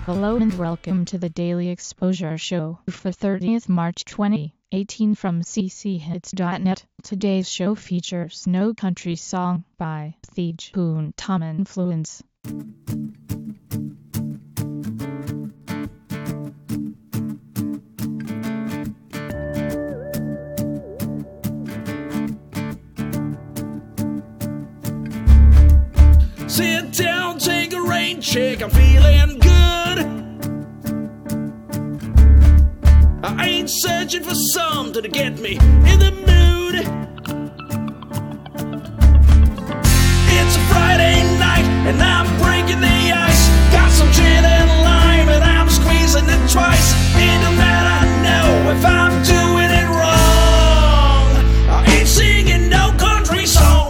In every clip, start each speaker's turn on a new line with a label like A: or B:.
A: Hello and welcome to the Daily Exposure Show for 30th March 2018 from cchits.net. Today's show features No Country Song by Thiege Poon Tom Influence.
B: Sit down, take a rain check, I'm feeling good. I ain't searching for something to get me in the mood. It's a Friday night and I'm breaking the ice. Got some gin and lime and I'm squeezing it twice. It don't matter, I know if I'm doing it wrong. I ain't singing no country song.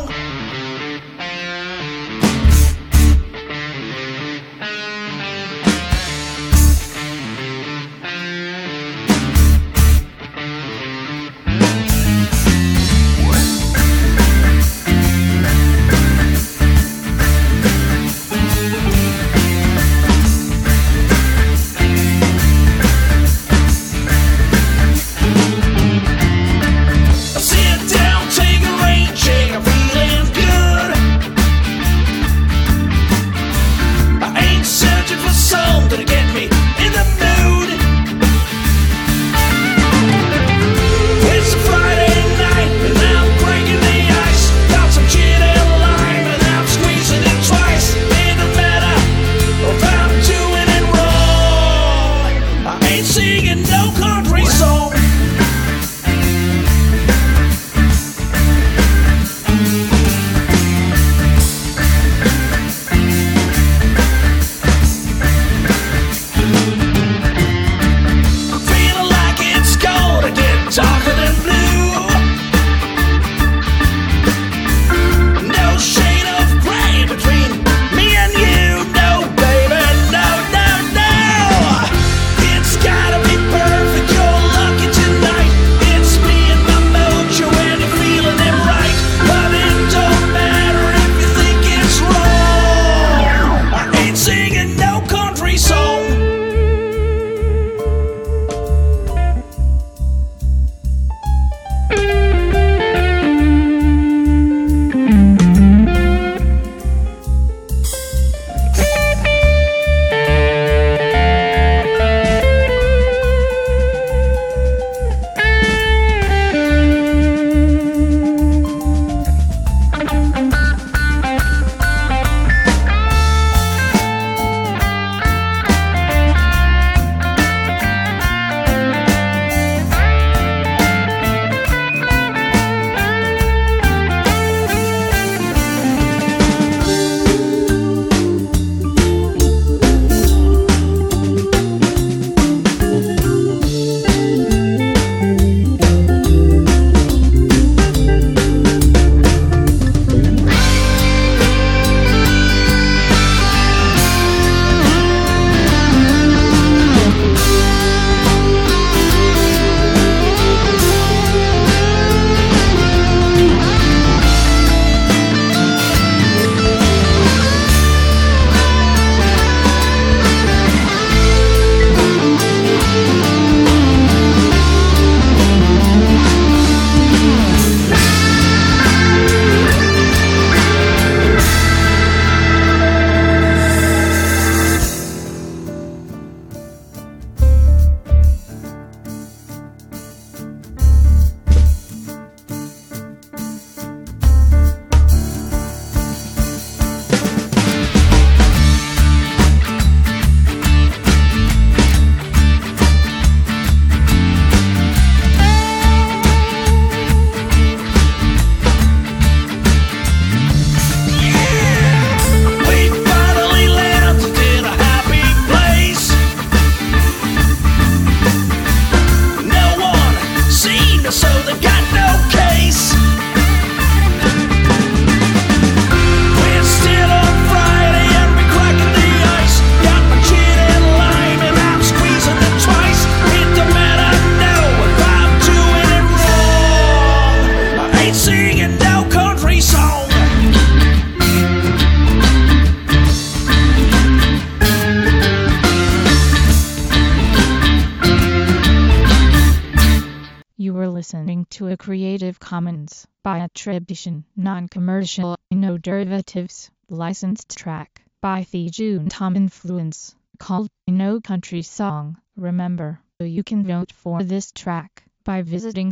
A: Creative Commons by attribution, non-commercial, no derivatives, licensed track by Thijun Tom Influence, called No Country Song. Remember, you can vote for this track by visiting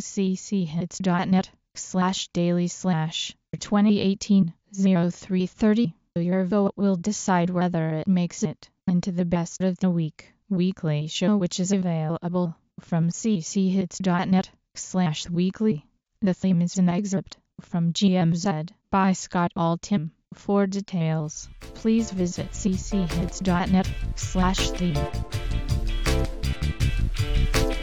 A: cchits.net/daily/2018-0330. Your vote will decide whether it makes it into the best of the weekly show, which is available from cchits.net/weekly. The theme is an excerpt from GMZ by Scott Altham. For details, please visit cchits.net/theme.